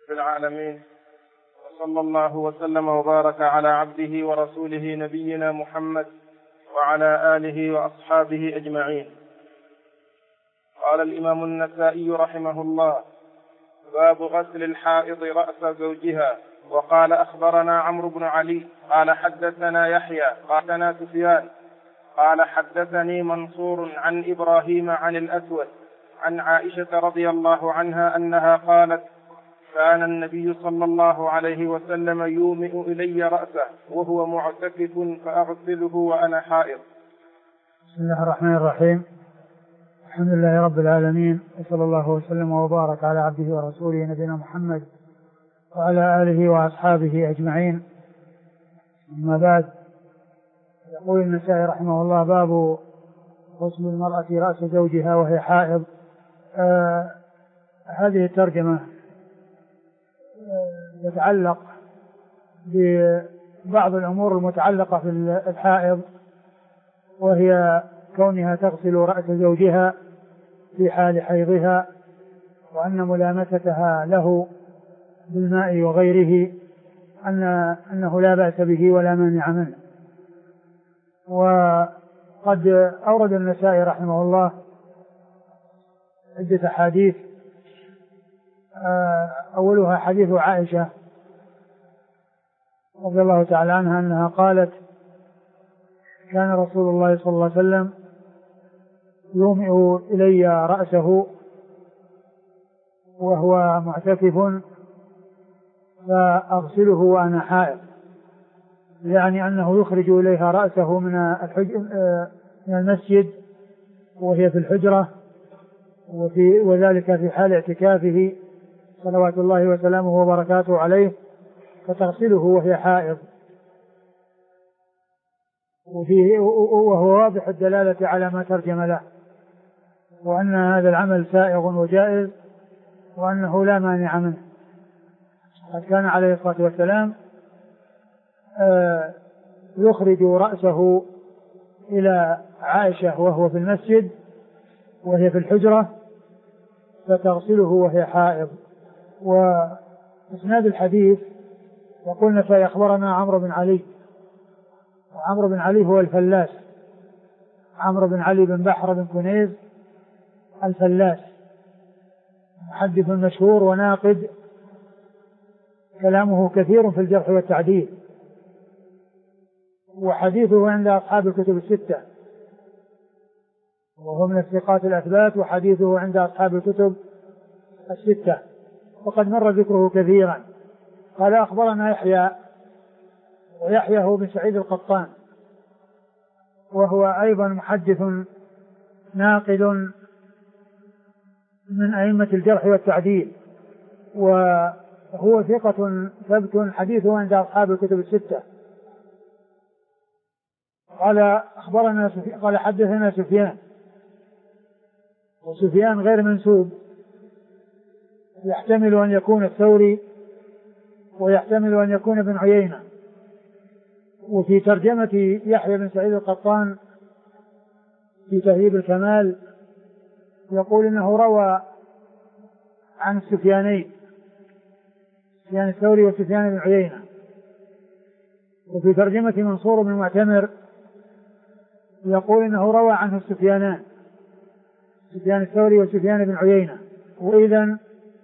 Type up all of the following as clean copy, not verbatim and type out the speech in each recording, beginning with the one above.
العالمين، وصلى الله وسلم وبارك على عبده ورسوله نبينا محمد وعلى آله وأصحابه أجمعين. قال الإمام النسائي رحمه الله: باب غسل الحائض رأس زوجها. وقال: أخبرنا عمرو بن علي قال حدثنا يحيى قال حدثنا سفيان قال حدثني منصور عن إبراهيم عن الأسود عن عائشة رضي الله عنها أنها قالت: كان النبي صلى الله عليه وسلم يومئ إلي رأسه وهو معتكف فأغسله وأنا حائض. بسم الله الرحمن الرحيم. الحمد لله رب العالمين، وصلى الله وسلم وبارك على عبده ورسوله نبينا محمد وعلى آله وأصحابه أجمعين. أما بعد، يقول النسائي رحمه الله: باب غسل المرأة رأس زوجها وهي حائض. هذه الترجمة يتعلق ببعض الأمور المتعلقة في الحائض، وهي كونها تغسل رأس زوجها في حال حيضها، وأن ملامستها له بالماء وغيره أنه لا بأس به ولا مانع منه. وقد أورد النسائي رحمه الله عدة حديث، أولها حديث عائشة رضي الله تعالى عنها أنها قالت: كان رسول الله صلى الله عليه وسلم يومئ إلي رأسه وهو معتكف فأغسله وأنا حائض، يعني أنه يخرج إليها رأسه من المسجد وهي في الحجرة، وذلك في حال اعتكافه صلوات الله وسلامه وبركاته عليه، فتغسله وهي حائض. وهو واضح الدلالة على ما ترجم له، وأن هذا العمل سائغ وجائز، وأنه لا مانع منه. قد كان عليه الصلاة والسلام يخرج رأسه إلى عائشة وهو في المسجد وهي في الحجرة فتغسله وهي حائض. وإسناد الحديث يقولنا: فأخبرنا عمرو بن علي. وعمرو بن علي هو الفلاس، عمرو بن علي بن بحر بن كنيز الفلاس، محدث مشهور وناقد، كلامه كثير في الجرح والتعديل، وحديثه عند أصحاب الكتب الستة، وهو من الثقات الأثبات، وحديثه عند أصحاب الكتب الستة، وقد مر ذكره كثيرا. قال: أخبرنا يحيى، ويحيى هو بن سعيد القطان، وهو أيضا محدث ناقد من أئمة الجرح والتعديل، وهو ثقة ثبت، حديثه عند أصحاب الكتب الستة. قال حدثنا سفيان، وسفيان غير منسوب، يحتمل أن يكون الثوري ويحتمل أن يكون ابن عيينة. وفي ترجمة يحيى بن سعيد القطان في تهذيب الكمال يقول إنه روى عن السفيانين، سفيان الثوري وسفيان بن عيينة. وفي ترجمة منصور بن معتمر يقول إنه روى عنه السفيانان، سفيان الثوري وسفيان بن عيينة. وإذن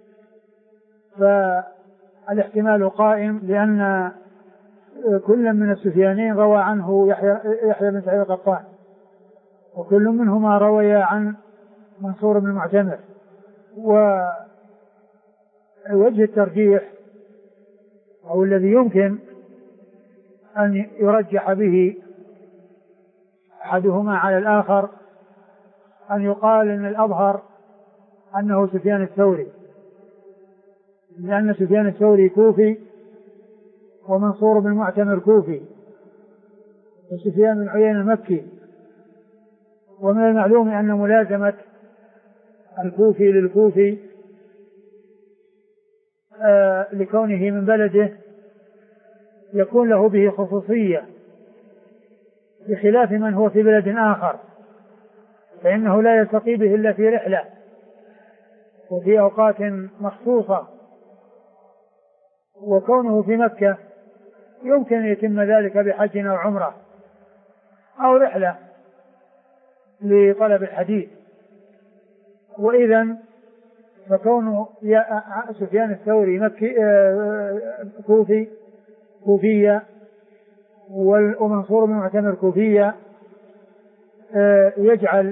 فالاحتمال قائم، لأن كل من السفيانين روى عنه يحيى بن سعيد القطان، وكل منهما روي عن منصور بن معتمر. ووجه الترجيح أو الذي يمكن أن يرجح به أحدهما على الآخر أن يقال إن الأظهر أنه سفيان الثوري، لأن سفيان الثوري كوفي ومنصور بن معتمر كوفي، وسفيان بن عيينة مكي. ومن المعلوم أن ملازمة الكوفي للكوفي لكونه من بلده يكون له به خصوصية، بخلاف من هو في بلد آخر فإنه لا يلتقي به إلا في رحلة وفي أوقات مخصوصة، وكونه في مكة يمكن أن يتم ذلك بحج أو عمرة أو رحلة لطلب الحديث. وإذا فكون سفيان الثوري مكي كوفية ومنصور بن معتمر كوفية يجعل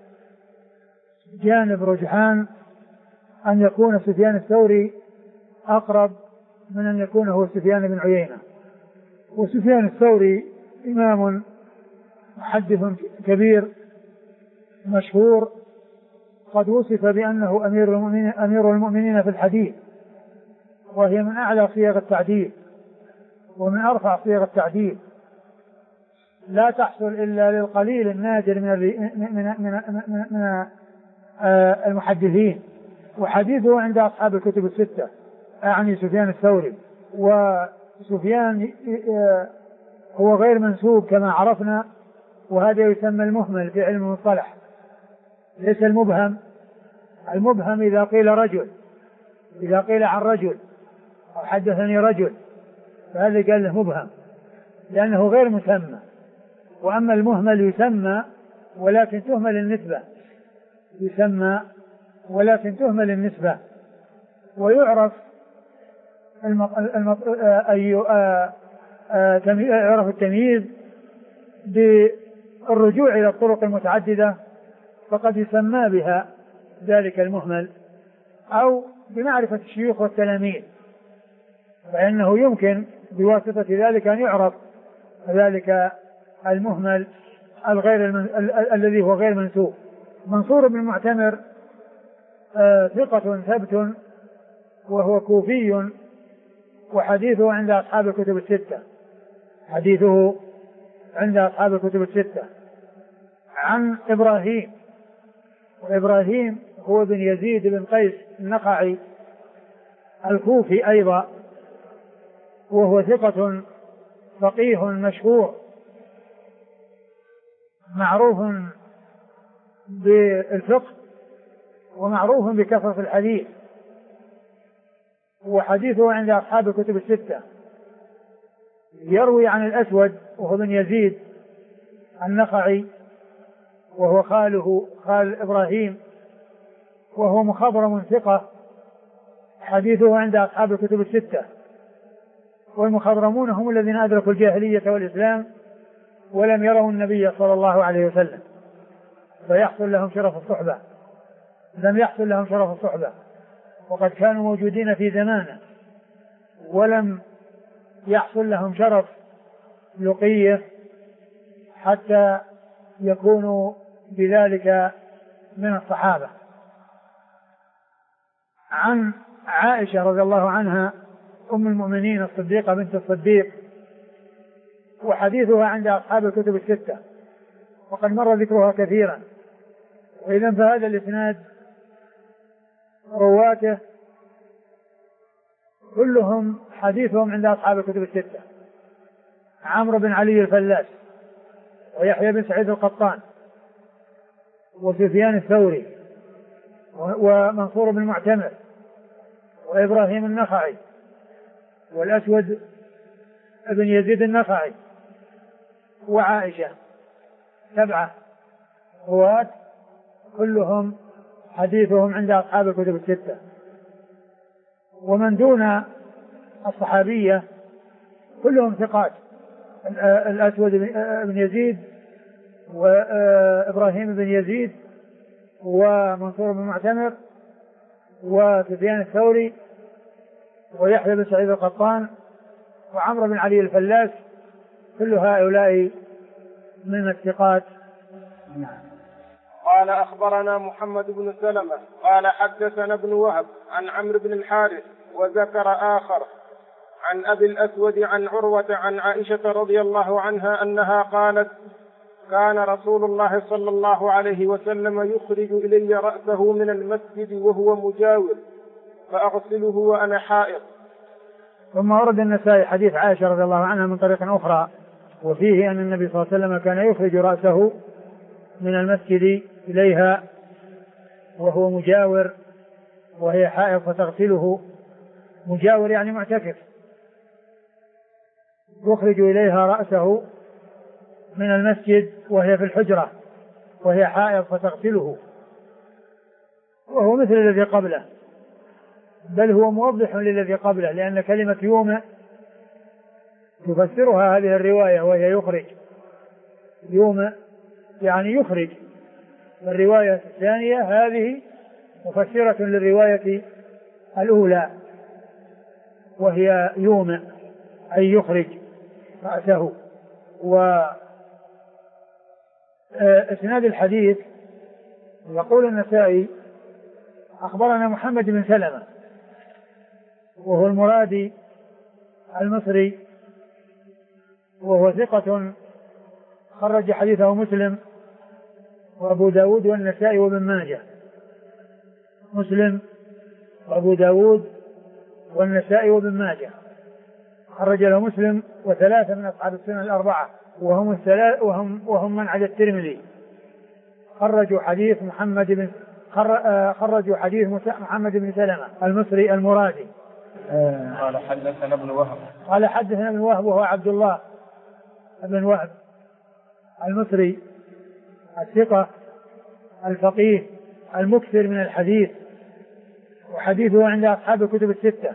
جانب رجحان أن يكون سفيان الثوري أقرب من أن يكون هو سفيان بن عيينة. وسفيان الثوري إمام محدث كبير مشهور قد وصف بأنه أمير المؤمنين في الحديث، وهي من أعلى صيغ التعديل ومن أرفع صيغ التعديل، لا تحصل إلا للقليل النادر من المحدثين. وحديثه عند أصحاب الكتب الستة، أعني سفيان الثوري. وسفيان هو غير منسوب كما عرفنا، وهذا يسمى المهمل في علم المصطلح، ليس المبهم. المبهم إذا قيل رجل، إذا قيل عن رجل أو حدثني رجل فهذا قال له مبهم لأنه غير مسمى. وأما المهمل يسمى ولكن تهمل النسبة، يسمى ولكن تهمل النسبة. ويعرف يعرف التمييز بالرجوع إلى الطرق المتعددة، فقد يسمى بها ذلك المهمل، أو بمعرفة الشيوخ والتلاميذ، فإنه يمكن بواسطة ذلك أن يعرف ذلك المهمل الذي هو غير منسوب. منصور بن معتمر ثقة ثبت وهو كوفي، وحديثه عند أصحاب الكتب الستة، حديثه عند أصحاب الكتب الستة. عن إبراهيم، وإبراهيم هو بن يزيد بن قيس النخعي الكوفي أيضا، وهو ثقة فقيه مشهور معروف بالفقه ومعروف بكثرة الحديث، وحديثه عند أصحاب الكتب الستة. يروي عن الأسود وهو بن يزيد النخعي، وهو خال إبراهيم، وهو مخضرم ثقة، حديثه عند أصحاب الكتب الستة. والمخضرمون هم الذين أدركوا الجاهلية والإسلام ولم يروا النبي صلى الله عليه وسلم، فيحصل لهم شرف الصحبة، لم يحصل لهم شرف الصحبة، وقد كانوا موجودين في زمانه ولم يحصل لهم شرف لقيه حتى يكونوا بذلك من الصحابة. عن عائشة رضي الله عنها أم المؤمنين الصديقة بنت الصديق، وحديثها عند أصحاب الكتب الستة، وقد مر ذكرها كثيرا. وإذا فهذا الإسناد رواته كلهم حديثهم عند أصحاب الكتب الستة: عمرو بن علي الفلاس، ويحيى بن سعيد القطان، وسفيان الثوري، ومنصور بن معتمر، وإبراهيم النخعي، والأسود بن يزيد النخعي، وعائشة. 7 رواة كلهم حديثهم عند أصحاب الكتب الستة. ومن دون الصحابية كلهم ثقات: الأسود بن يزيد، وإبراهيم بن يزيد، ومنصور بن معتمر، وسفيان الثوري، ويحيى بن سعيد القطان، وعمرو بن علي الفلاس، كل هؤلاء من الثقات. قال أخبرنا محمد بن سلمة قال حدثنا ابن وهب عن عمرو بن الحارث، وذكر آخر عن أبي الأسود عن عروة عن عائشة رضي الله عنها أنها قالت: كان رسول الله صلى الله عليه وسلم يخرج إلي رأسه من المسجد وهو مجاور فأغسله وأنا حائض. ثم ورد النسائي حديث عائشة رضي الله عنها من طريق أخرى، وفيه أن النبي صلى الله عليه وسلم كان يخرج رأسه من المسجد إليها وهو مجاور وهي حائض فتغسله. مجاور يعني معتكف، يخرج إليها رأسه من المسجد وهي في الحجرة وهي حائض فتغسله، وهو مثل الذي قبله، بل هو موضح للذي قبله، لأن كلمة يومئ تفسرها هذه الرواية وهي يخرج. يومئ يعني يخرج. الرواية الثانية هذه مفسرة للرواية الأولى وهي يومئ أي يخرج رأسه. وإسناد الحديث يقول النسائي أخبرنا محمد بن سلمة وهو المرادي المصري، وهو ثقة خرج حديثه مسلم وأبو داود والنسائي وابن ماجه. مسلم وأبو داود والنسائي وابن ماجه خرج له مسلم وثلاثة من أصحاب السنة الأربعة وهم من عدا الترمذي. خرجوا حديث محمد بن سلمة المصري المرادي. قال حدثنا ابن وهب. قال حدثنا ابن وهب وهو عبد الله بن وهب المصري الثقة الفقيه المكثر من الحديث، وحديثه عند أصحاب الكتب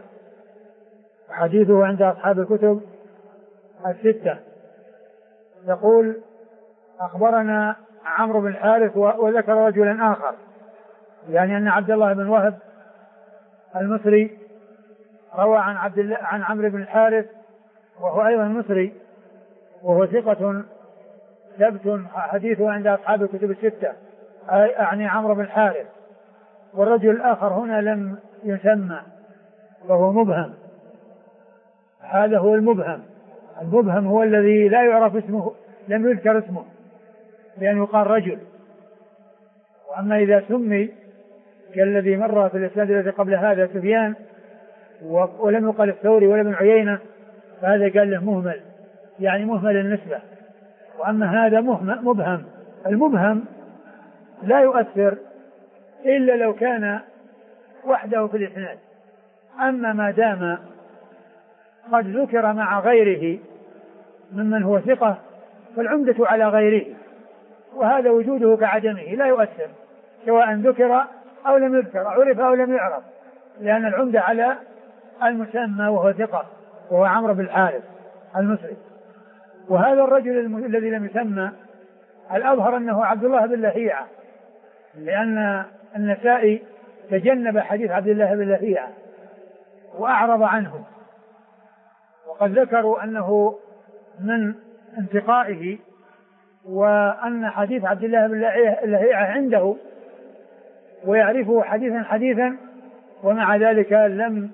الستة. يقول أخبرنا عمرو بن الحارث وذكر رجلا آخر، يعني أن عبد الله بن وهب المصري روى عن عمرو بن الحارث وهو أيضا مصري وهو ثقة ثبت حديثه عند أصحاب الكتب الستة، يعني عمرو بن الحارث. والرجل الآخر هنا لم يسمى وهو مبهم. هذا هو المبهم هو الذي لا يعرف اسمه، لم يذكر اسمه لأن يقال رجل. وأما إذا سمي كالذي مر في الإسناد الذي قبل هذا سفيان ولم يقال الثوري ولا ابن عيينة، فهذا قال له مهمل، يعني مهمل النسبة. وأما هذا مبهم. المبهم لا يؤثر إلا لو كان وحده في الإسناد، أما ما دام قد ذكر مع غيره ممن هو ثقة فالعمدة على غيره، وهذا وجوده كعدمه لا يؤثر، سواء ذكر أو لم يذكر، عرف أو لم يعرف، لأن العمدة على المسمى وهو ثقة وهو عمرو بن الحارث المصري. وهذا الرجل الذي لم يسمى الأظهر أنه عبد الله بن لهيعة، لأن النسائي تجنب حديث عبد الله بن لهيعة وأعرض عنه، وقد ذكروا أنه من انتقائه وأن حديث عبد الله بن لهيعة عنده ويعرفه حديثا، ومع ذلك لم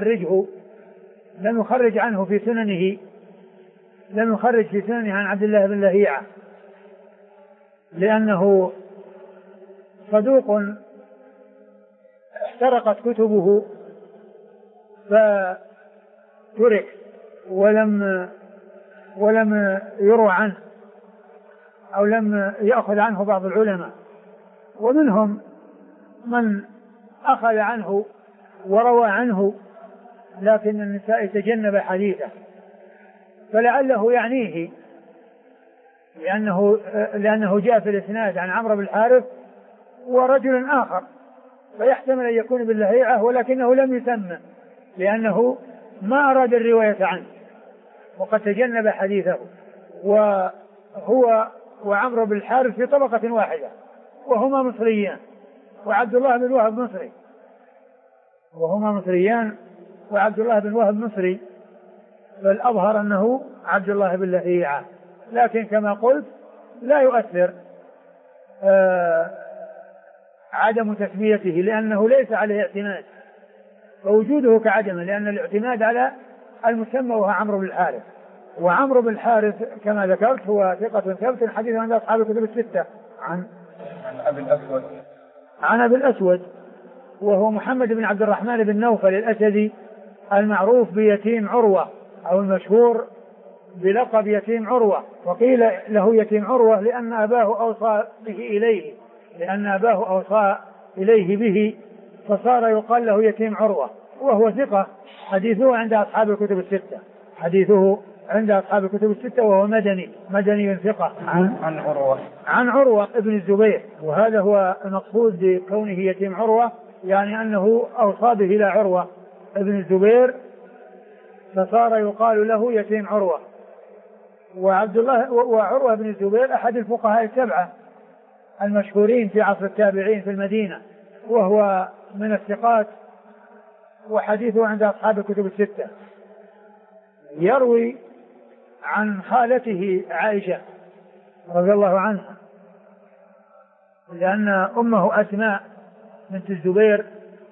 يخرج عنه في سننه، لم يخرج في سننه عن عبد الله بن لهيعة، لأنه صدوق احترقت كتبه فترك ولم يروى عنه أو لم يأخذ عنه بعض العلماء، ومنهم من أخذ عنه وروى عنه لكن النسائي تجنب حديثه، فلعله يعنيه لأنه جاء في الإسناد عن عمرو بن الحارث ورجل آخر، فيحتمل أن يكون باللهيعة ولكنه لم يسمى لأنه ما أراد الرواية عنه وقد تجنب حديثه. وهو وعمرو بن الحارث في طبقة واحدة وهما مصريان، وعبد الله بن وهب مصري، وهما مصريان وعبد الله بن وهب مصري، فالأظهر أنه عبد الله بن لهيعة، لكن كما قلت لا يؤثر عدم تسميته لأنه ليس عليه اعتماد، فوجوده كعدمه، لأن الاعتماد على المسمى وهو عمرو بن الحارث. وعمرو بن الحارث كما ذكرت هو ثقة ثبت حديث عند أصحاب الكتب الستة عن أبي الأسود وهو محمد بن عبد الرحمن بن نوفل الأسدي المعروف بيتيم عروة أو المشهور بلقب يتيم عروة، وقيل له يتيم عروة لأن أباه أوصى إليه به فصار يقال له يتيم عروة، وهو ثقة حديثه عند أصحاب الكتب الستة، عند أصحاب الكتب الستة، وهو مدني ثقة عن عروة ابن الزبير. وهذا هو المقصود بكونه يتيم عروة، يعني أنه أوصى به إلى عروة ابن الزبير فصار يقال له يتيم عروة. وعبد الله وعروة بن الزبير أحد الفقهاء السبعة المشهورين في عصر التابعين في المدينة، وهو من الثقات، وحديثه عند أصحاب الكتب الستة. يروي عن خالته عائشة رضي الله عنها، لأن أمه أسماء بنت الزبير،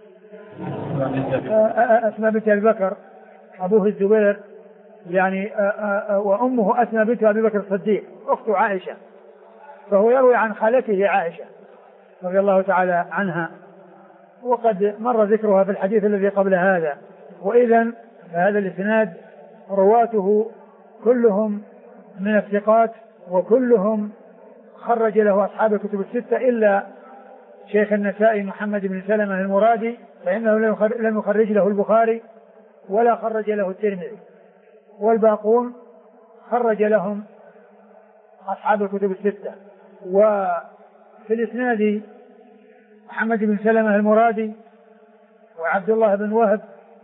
أسماء بنت أبي بكر، أبوه الزبير يعني، وأمه أسماء بنت أبي بكر الصديق أخت عائشة، فهو يروي عن خالته عائشة رضي الله تعالى عنها، وقد مر ذكرها في الحديث الذي قبل هذا. وإذن هذا الإسناد رواته كلهم من الثقات، وكلهم خرج له أصحاب الكتب الستة إلا شيخ النسائي محمد بن سلمة المرادي، فإنه لم يخرج له البخاري ولا خرج له الترمذي، والباقون خرج لهم أصحاب الكتب الستة. وفي الإسناد محمد بن سلمة المرادي وعبد الله بن وهب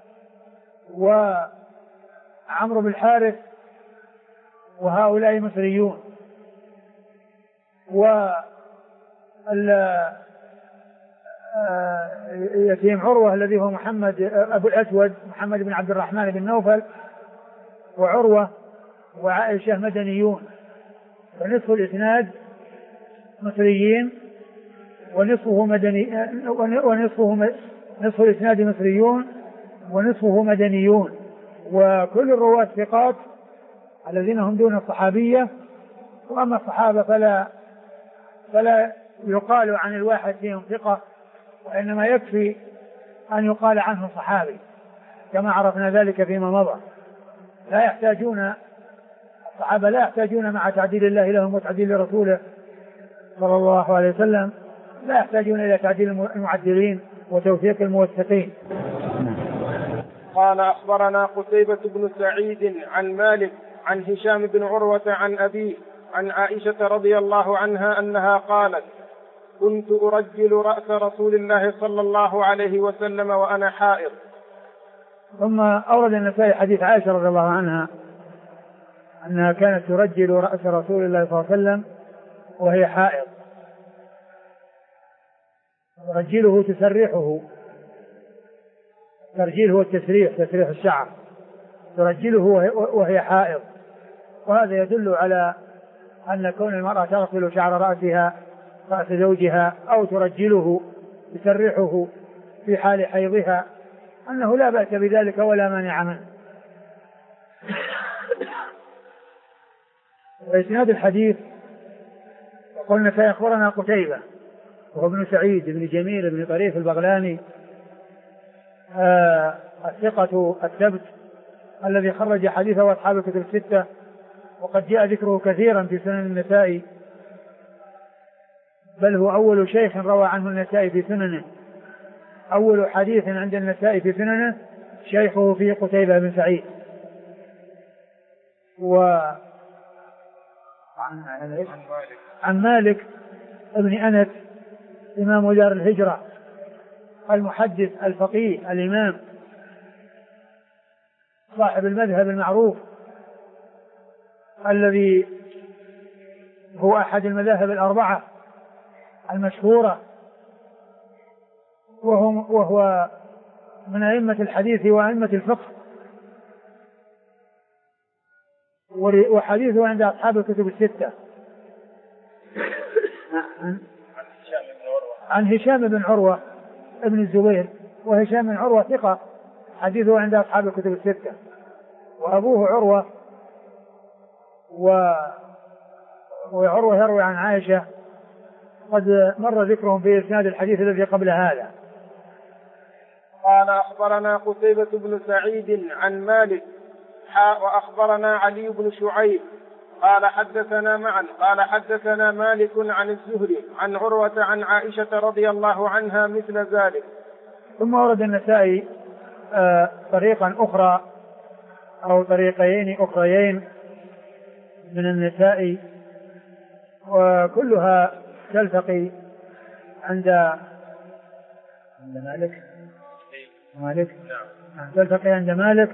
وعمرو بن الحارث، وهؤلاء مصريون. يتيم عروة الذي هو محمد أبو الأسود محمد بن عبد الرحمن بن نوفل، وعروة وعائشة مدنيون، ونصف الإسناد مصريين ونصفه مدني، نصف الإسناد مصريون ونصفه مدنيون. وكل الرواة ثقات الذين هم دون الصحابية، وأما الصحابة فلا يقال عن الواحد فيهم ثقة، وإنما يكفي أن يقال عنه صحابي، كما عرفنا ذلك فيما مضى. الصحابة لا يحتاجون مع تعديل الله لهم وتعديل رسوله صلى الله عليه وسلم، لا يحتاجون إلى تعديل المعدلين وتوثيق الموثقين. قال أخبرنا قتيبة بن سعيد عن مالك عن هشام بن عروة عن أبيه عن عائشة رضي الله عنها أنها قالت: كنت أرجل رأس رسول الله صلى الله عليه وسلم وأنا حائض. ثم أورد النسائي حديث عائشة رضي الله عنها أنها كانت ترجل رأس رسول الله صلى الله عليه وسلم وهي حائض. ترجله تسريحه، ترجيل هو التسريح، تسريح الشعر، ترجله وهي حائض. وهذا يدل على أن كون المرأة تغسل شعر رأسها رأس زوجها أو ترجله تسرحه في حال حيضها أنه لا بأس بذلك ولا مانع منه. وإسناد الحديث قلنا سيخبرنا قتيبة وهو ابن سعيد بن جميل بن طريف البغلاني الثقة الثبت الذي خرج حديثه أصحاب الكتب الستة، وقد جاء ذكره كثيرا في سنن النسائي، بل هو أول شيخ روى عنه النسائي في سننه، أول حديث عند النسائي في سننه شيخه في قتيبة بن سعيد. عن مالك ابن أنس إمام دار الهجرة المحدث الفقيه الإمام صاحب المذهب المعروف الذي هو أحد المذاهب الأربعة المشهورة، وهو من أئمة الحديث وأئمة الفقه، وحديثه عند أصحاب الكتب الستة. عن هشام بن عروة ابن الزبير، وهشام بن عروة ثقة، حديثه عند أصحاب الكتب الستة. وأبوه عروة، وعروة يروي عن عائشة، قد مر ذكرهم في إسناد الحديث الذي قبل هذا. قال أخبرنا قتيبة بن سعيد عن مالك وأخبرنا علي بن شعيب قال حدثنا معا قال حدثنا مالك عن الزهري عن عروة عن عائشة رضي الله عنها مثل ذلك. ثم ورد النسائي طريقا أخرى أو طريقين أخريين من النساء، وكلها تلتقي عند مالك تلتقي عند مالك.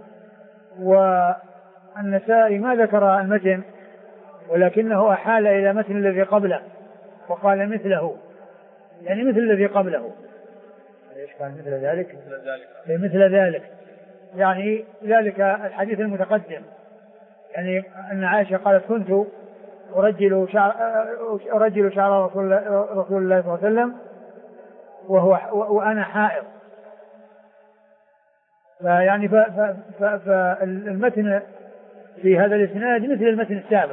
والنسائي ما ذكر المتن، ولكنه أحال إلى متن الذي قبله وقال مثله، يعني مثل الذي قبله. ايش قال مثل ذلك؟ مثل ذلك يعني ذلك الحديث المتقدم، يعني أن عائشة قالت كنت أرجل شعر رسول الله صلى الله عليه وسلم وأنا حائض. فيعني فالمتن في هذا الإسناد مثل المتن السابق.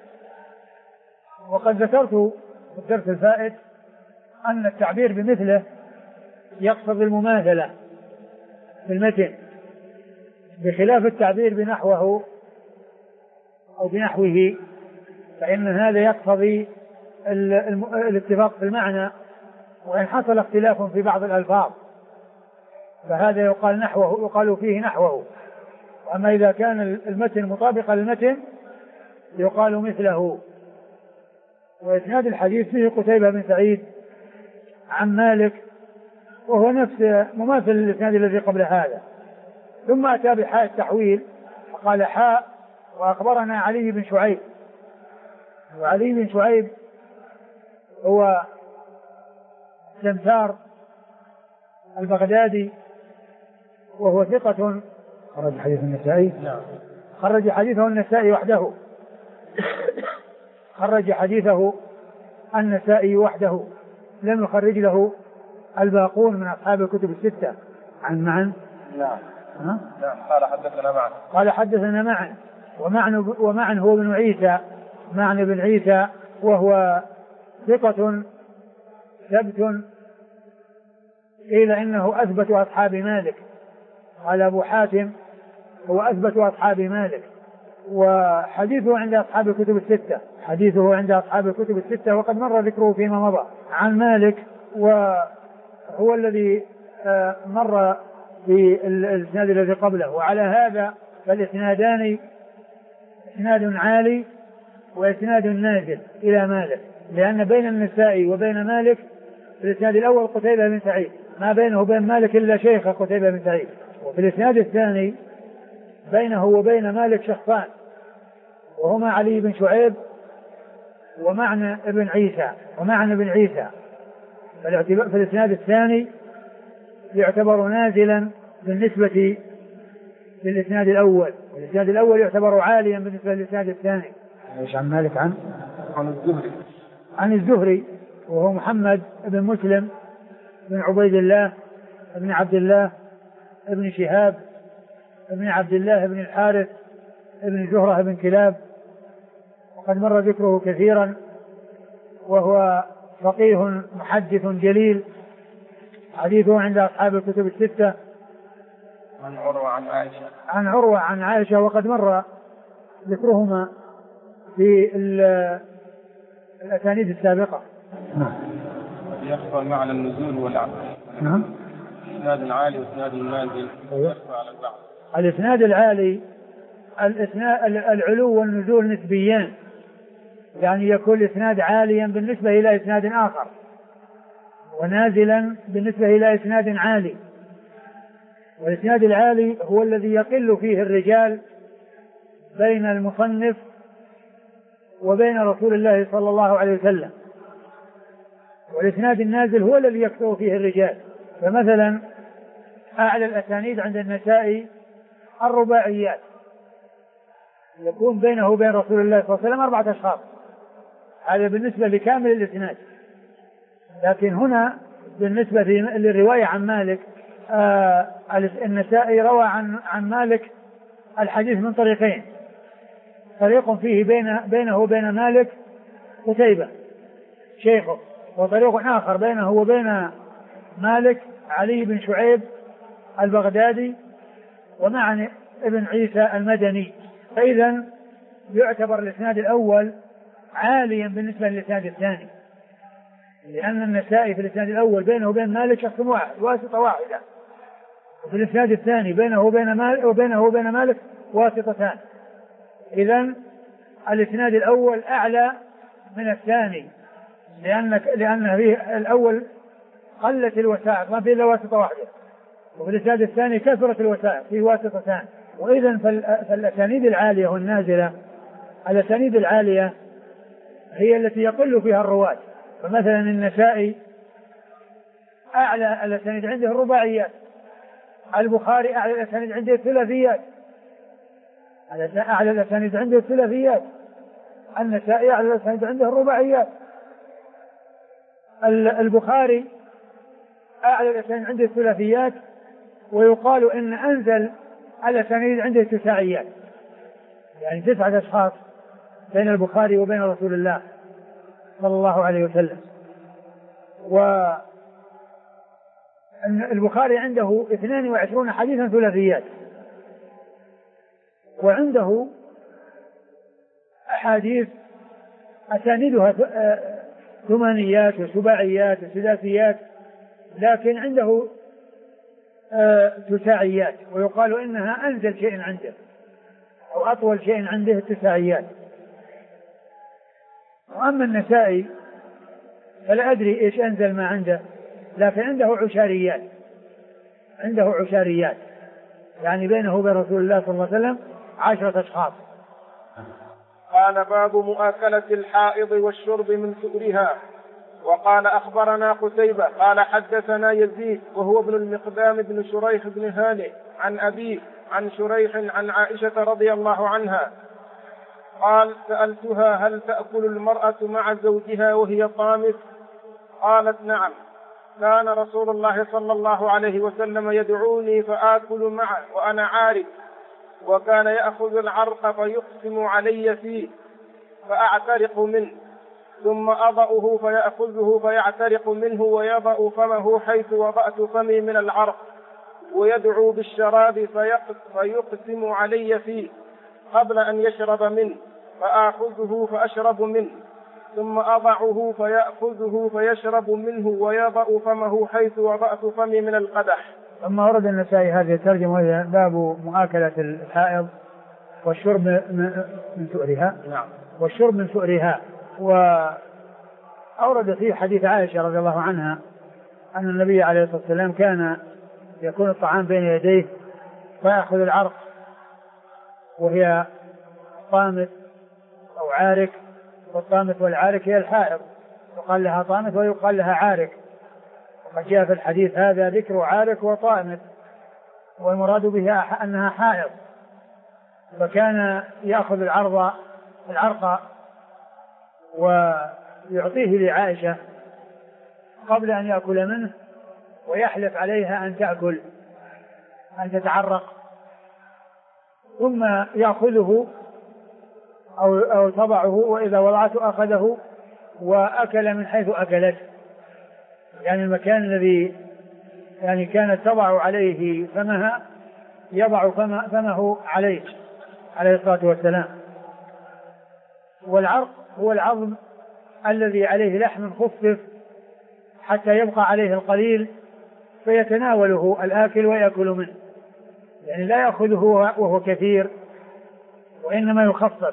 وقد ذكرت في الدرس الفائت أن التعبير بمثله يقصد المماثلة في المتن، بخلاف التعبير بنحوه أو بنحوه، فإن هذا يقتضي الاتفاق في المعنى، وإن حصل اختلاف في بعض الألفاظ فهذا يقال نحوه، يقال فيه نحوه. وأما إذا كان المتن مطابقا للمتن يقال مثله. وإسناد الحديث فيه قتيبة بن سعيد عن مالك، وهو نفس مماثل للإسناد الذي قبل هذا. ثم أتى بحاء التحويل فقال حاء وأخبرنا علي بن شعيب. وعلي بن شعيب هو سمسار البغدادي، وهو ثقة خرج حديث النسائي. خرج حديثه النسائي وحده. خرج حديثه النسائي وحده، لم يخرج له الباقون من أصحاب الكتب الستة. عن معن. نعم. قال حدثنا معن. قال حدثنا معن. ومعن هو ابن عيسى، معن بن عيسى، وهو ثقة ثبت، قيل إنه أثبت أصحاب مالك. قال أبو حاتم هو أثبت أصحاب مالك، وحديثه عند أصحاب الكتب الستة. حديثه عند أصحاب الكتب الستة، وقد مر ذكره فيما مضى عن مالك، وهو الذي مر في الإسناد الذي قبله. وعلى هذا فالإسنادان إسناد عالي وإسناد نازل إلى مالك، لأن بين النسائي وبين مالك في الإسناد الأول قتيبة بن سعيد، ما بينه وبين مالك إلا شيخ قتيبة بن سعيد. وفي الإسناد الثاني بينه وبين مالك شخصان، وهما علي بن شعيب ومعنى بن عيسى. في الإسناد الثاني يعتبر نازلا بالنسبة للإسناد الأول، والإسناد الأول يعتبر عاليا بالنسبة للإسناد الثاني. ايش عن مالك؟ عن الزهري وهو محمد بن مسلم بن عبيد الله بن عبد الله بن شهاب بن عبد الله بن الحارث بن زهرة بن كلاب، وقد مر ذكره كثيرا، وهو فقيه محدث جليل، حديثه عند أصحاب الكتب الستة. عن عروة عن عائشة، وقد مر ذكرهما في الأسانيد السابقة. يخفى معنى النزول والعلو. نعم. الإسناد العالي وإسناد النازل يخفى على البعض. الإسناد العالي العلو والنزول نسبيان، يعني يكون الإسناد عاليا بالنسبة إلى إسناد آخر، ونازلا بالنسبة إلى إسناد عالي. والإسناد العالي هو الذي يقل فيه الرجال بين المصنف وبين رسول الله صلى الله عليه وسلم، والإسناد النازل هو الذي يكثر فيه الرجال. فمثلا أعلى الأسانيد عند النسائي الرباعيات، يكون بينه وبين رسول الله صلى الله عليه وسلم 4 أشخاص، هذا بالنسبة لكامل الإسناد. لكن هنا بالنسبة للرواية عن مالك، النسائي روى عن مالك الحديث من طريقين، طريق فيه بينه وبين مالك قتيبة شيخه، وطريق آخر بينه وبين مالك علي بن شعيب البغدادي ومعنى ابن عيسى المدني. فإذا يعتبر الإسناد الأول عاليا بالنسبة للإسناد الثاني، لأن النسائي في الإسناد الأول بينه وبين مالك شخص واحد، واسطة واحدة، وفي الإسناد الثاني بينه وبين مالك واسطتان. إذن الإسناد الأول أعلى من الثاني لأن فيه الأول قلت الوسائط ما فيه إلا واسطة واحدة، وفي الإسناد الثاني كثرت الوسائط فيه واسطتان. وإذن فالأسانيد العالية والنازلة، الأسانيد العالية هي التي يقل فيها الرواة. فمثلا النسائي أعلى الأسانيد عنده الرباعيات، البخاري أعلى الأسانيد عنده الثلاثيات، أعلى الأسانيد عنده الثلاثيات، النسائي أعلى الأسانيد عنده الرباعيات، البخاري أعلى الأسانيد عنده الثلاثيات، ويقال إن أنزل الأسانيد عنده التساعيات، يعني 9 أشخاص بين البخاري وبين رسول الله صلى الله عليه وسلم. والبخاري عنده 22 حديثا ثلاثيات، وعنده أحاديث أساندها ثمانيات وسباعيات وثلاثيات، لكن عنده تساعيات، ويقال إنها أنزل شيء عنده أو أطول شيء عنده التساعيات. وأما النسائي فلا أدري إيش أنزل ما عنده، لكن عنده عشاريات، يعني بينه وبين رسول الله صلى الله عليه وسلم 10 أشخاص. قال باب مؤاكلة الحائض والشرب من سؤرها. وقال أخبرنا قتيبة قال حدثنا يزيد وهو ابن المقدام بن شريح بن هانئ عن أبيه عن شريح عن عائشة رضي الله عنها قال سألتها هل تأكل المرأة مع زوجها وهي طامث؟ قالت نعم، كان رسول الله صلى الله عليه وسلم يدعوني فآكل معه وأنا عارف، وكان يأخذ العرق فيقسم علي فيه فأعترق منه، ثم أضعه فيأخذه فيعترق منه ويضع فمه حيث وضعت فمي من العرق، ويدعو بالشراب فيقسم علي فيه قبل أن يشرب منه، فآخذه فأشرب منه، ثم أضعه فيأخذه فيشرب منه ويضع فمه حيث وضعت فمي من القدح. ثم ورد النسائي هذه الترجمة وهي باب مؤاكلة الحائض والشرب من سؤرها. نعم. والشرب من سؤرها. وأورد فيه حديث عائشة رضي الله عنها أن النبي عليه الصلاة والسلام كان يكون الطعام بين يديه فيأخذ العرق وهي طامث أو عارك، والطامث والعارك هي الحائض، يقال لها طامث ويقال لها عارك، وقد جاء في الحديث هذا ذكر عارك وطامث، والمراد بها أنها حائض. فكان يأخذ العرق ويعطيه لعائشة قبل أن يأكل منه، ويحلف عليها أن تأكل أن تتعرق، ثم يأخذه أو تضعه، وإذا وضعته أخذه وأكل من حيث أكلت، يعني المكان الذي يعني كانت تضع عليه فمها يضع فمه عليه الصلاة والسلام. والعرق هو العظم الذي عليه لحم خفف حتى يبقى عليه القليل فيتناوله الآكل ويأكل منه، يعني لا يأخذه وهو كثير، وإنما يخفف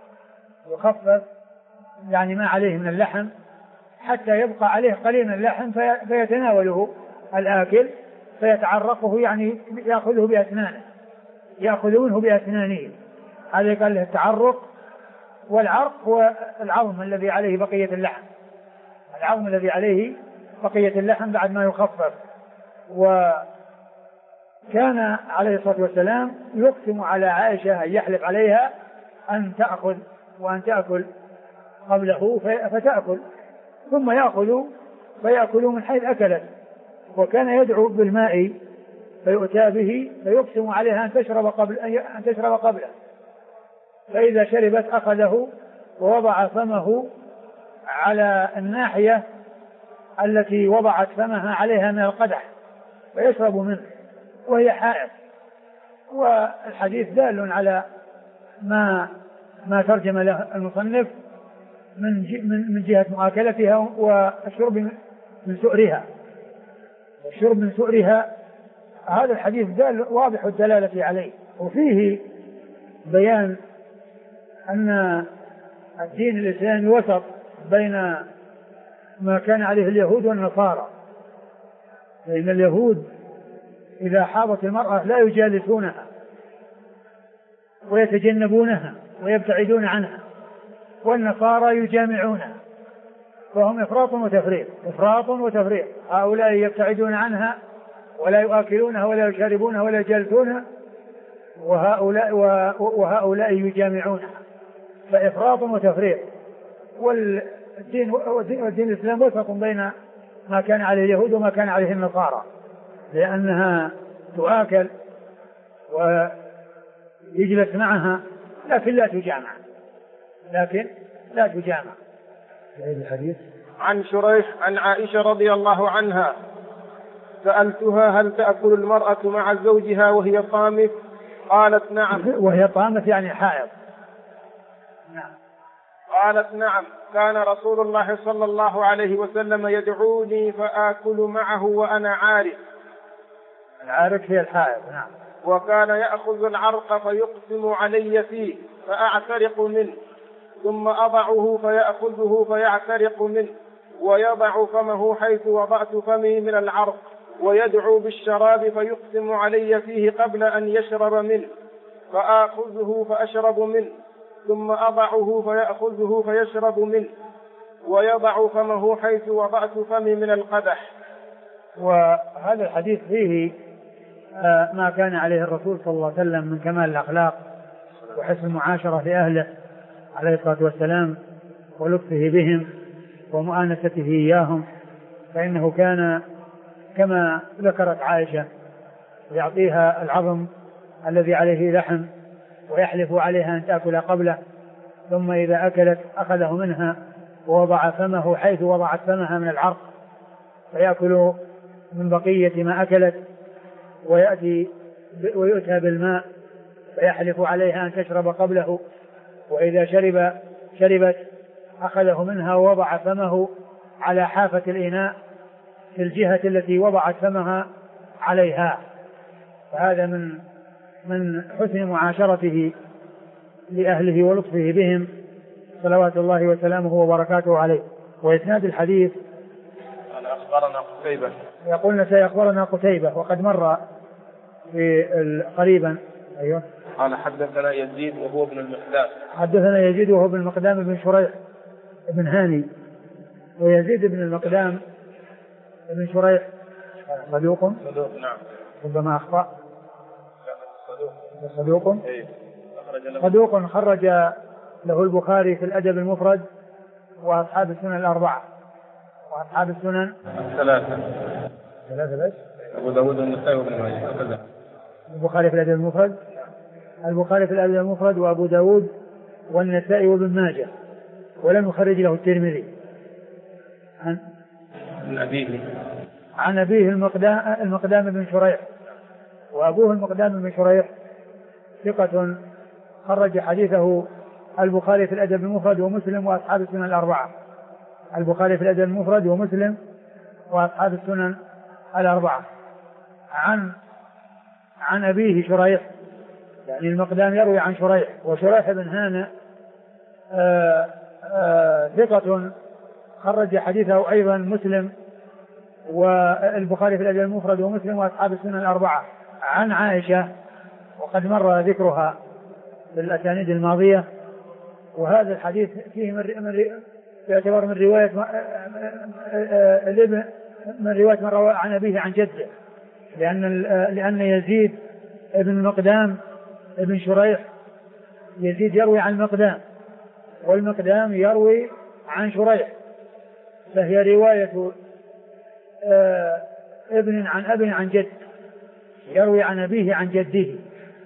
يعني ما عليه من اللحم حتى يبقى عليه قليل من اللحم فيتناوله الآكل فيتعرقه، يعني يأخذه بأسنانه، يأخذ منه بأسنانه. هذا قال له التعرق. والعرق هو العظم الذي عليه بقية اللحم، بعد ما يخفف. وكان عليه الصلاة والسلام يقسم على عائشة أن يحلف عليها أن تأخذ وأن تأكل قبله فتأكل، ثم فيأكل من حيث أكلت. وكان يدعو بالماء فيؤتى به فيقسم عليها أن تشرب قبله، فإذا شربت أخذه ووضع فمه على الناحية التي وضعت فمها عليها من القدح ويشرب منه وهي حائض. والحديث دال على ما ترجم له المصنف من جهة مؤاكلتها والشرب من سؤرها. والشرب من سؤرها هذا الحديث واضح الدلالة عليه، وفيه بيان أن الدين الإسلامي وسط بين ما كان عليه اليهود والنصارى، لأن اليهود إذا حاضت المرأة لا يجالسونها ويتجنبونها ويبتعدون عنها، والنصارى يجامعونها، فهم إفراط وتفريط، إفراط وتفريط. هؤلاء يبتعدون عنها ولا يؤكلونها ولا يشربونها ولا يجالسونها، وهؤلاء يجامعونها، فإفراط وتفريط. والدين الإسلام وسط بين ما كان عليه اليهود وما كان عليه النصارى، لأنها تؤكل ويجلس معها لكن لا تجامع. الحديث عن شريح عن عائشة رضي الله عنها: سألتها: هل تأكل المرأة مع زوجها وهي طامث؟ قالت: نعم. وهي طامث يعني حائض. نعم. قالت: نعم، كان رسول الله صلى الله عليه وسلم يدعوني فآكل معه وأنا عارق. العارق هي الحائض. نعم. وكان يأخذ العرق فيقسم علي فيه فأعترق منه، ثم أضعه فيأخذه فيعترق منه، ويضع فمه حيث وضعت فمي من العرق، ويدعو بالشراب فيقسم علي فيه قبل أن يشرب منه، فآخذه فأشرب منه، ثم أضعه فيأخذه فيشرب منه، ويضع فمه حيث وضعت فمي من القدح. وهذا الحديث فيه ما كان عليه الرسول صلى الله عليه وسلم من كمال الأخلاق وحسن المعاشرة لأهله عليه الصلاة والسلام، ولطفه بهم ومؤانسته إياهم، فإنه كان كما ذكرت عائشة يعطيها العظم الذي عليه لحم ويحلف عليها أن تأكل قبله، ثم إذا أكلت أخذه منها ووضع فمه حيث وضعت فمها من العرق فيأكل من بقية ما أكلت، ويؤتى بالماء فيحلف عليها أن تشرب قبله، وإذا شربت أخذه منها ووضع فمه على حافة الإناء في الجهة التي وضعت فمها عليها. فهذا من حسن معاشرته لأهله ولطفه بهم صلوات الله وسلامه وبركاته عليه. وإسناد الحديث قال أخبرنا قتيبة، يقولنا سيخبرنا قتيبة وقد مر في قريبا. أيوه. قال حدثنا يزيد وهو ابن المقدام. حدثنا يزيد وهو ابن المقدام بن شريح بن هاني. ويزيد بن المقدام بن شريح صدوق. نعم. ربما أخطأ. صدوق. صدوق خرج له البخاري في الأدب المفرد وأصحاب السنن الأربعة وأصحاب السنن ثلاثة بس. أبو داود والنسائي وابن ماجه هكذا. البخاري في الأدب المفرد وأبو داود والنسائي وابن ماجه، ولم يخرج له الترمذي. عن أبيه المقدام بن شريح، وأبوه المقدام بن شريح ثقة خرج حديثه البخاري في الأدب المفرد ومسلم وأصحاب السنن الأربعة. البخاري في الأدب المفرد ومسلم وأصحاب السنن الأربعة. عن أبيه شريح، يعني المقدام يروي عن شريح، وشريح بن هانئ ثقة خرج حديثه أيضا مسلم والبخاري في الأدب المفرد ومسلم وأصحاب السنن الأربعة. عن عائشة وقد مر ذكرها في الأسانيد الماضية. وهذا الحديث فيه يعتبر من رواية من روى عن أبيه عن جده، لأن يزيد ابن المقدام ابن شريح يزيد يروي عن المقدام والمقدام يروي عن شريح، فهي رواية ابن عن أب عن جد، يروي عن أبيه عن جده.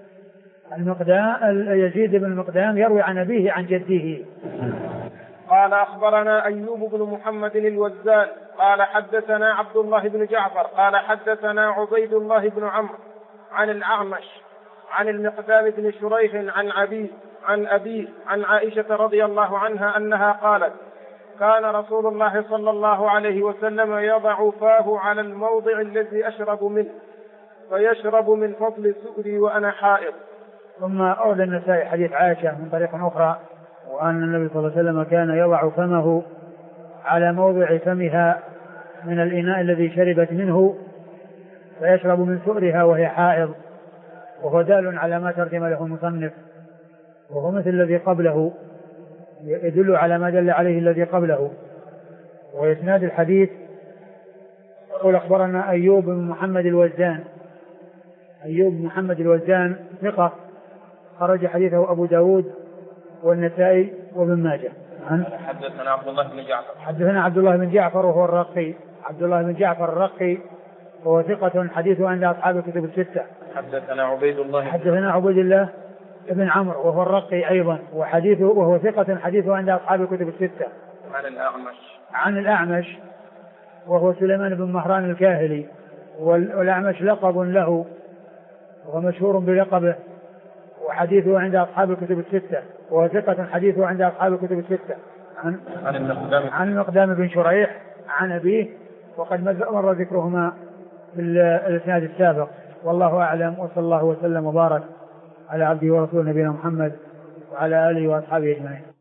يزيد بن المقدام يروي عن أبيه عن جده. قال أخبرنا أيوب بن محمد الوزان قال حدثنا عبد الله بن جعفر قال حدثنا عبيد الله بن عمرو عن الأعمش عن المقدام بن شريح عن أبيه عن عائشة رضي الله عنها أنها قالت: كان رسول الله صلى الله عليه وسلم يضع فاه على الموضع الذي أشرب منه، فيشرب من فضل سؤري وأنا حائض. ثم أورد النسائي حديث عائشة من طريق أخرى وأن النبي صلى الله عليه وسلم كان يضع فمه على موضع فمها من الإناء الذي شربت منه فيشرب من سؤرها وهي حائض، وهو دال على ما ترجم له المصنف، وهو مثل الذي قبله، يدل على ما دل عليه الذي قبله. وإسناد الحديث يقول أخبرنا أيوب بن محمد الوزان. أيوب بن محمد الوزان ثقة خرج حديثه أبو داود والنسائي وابن ماجه. حدثنا عبد الله بن جعفر. حدثنا عبد الله بن جعفر وهو الرقي، عبد الله بن جعفر الرقي وهو ثقة حديثه عند أصحاب الكتب الستة. حدثنا عبيد الله. حدثنا عبيد الله بن عمرو وهو الرقي أيضا وحديثه وهو ثقة حديثه عند أصحاب الكتب الستة. عن الأعمش. عن الأعمش وهو سليمان بن مهران الكاهلي، والأعمش لقب له وهو مشهور بلقبه، وحديثه عند أصحاب الكتب الستة، وهو ثقة حديثه عند أصحاب الكتب الستة. عن المقدام بن شريح عن أبيه، وقد مر ذكرهما في الإسناد السابق. والله أعلم، وصلى الله وسلم وبارك على عبده ورسوله نبينا محمد وعلى آله وأصحابه أجمعين.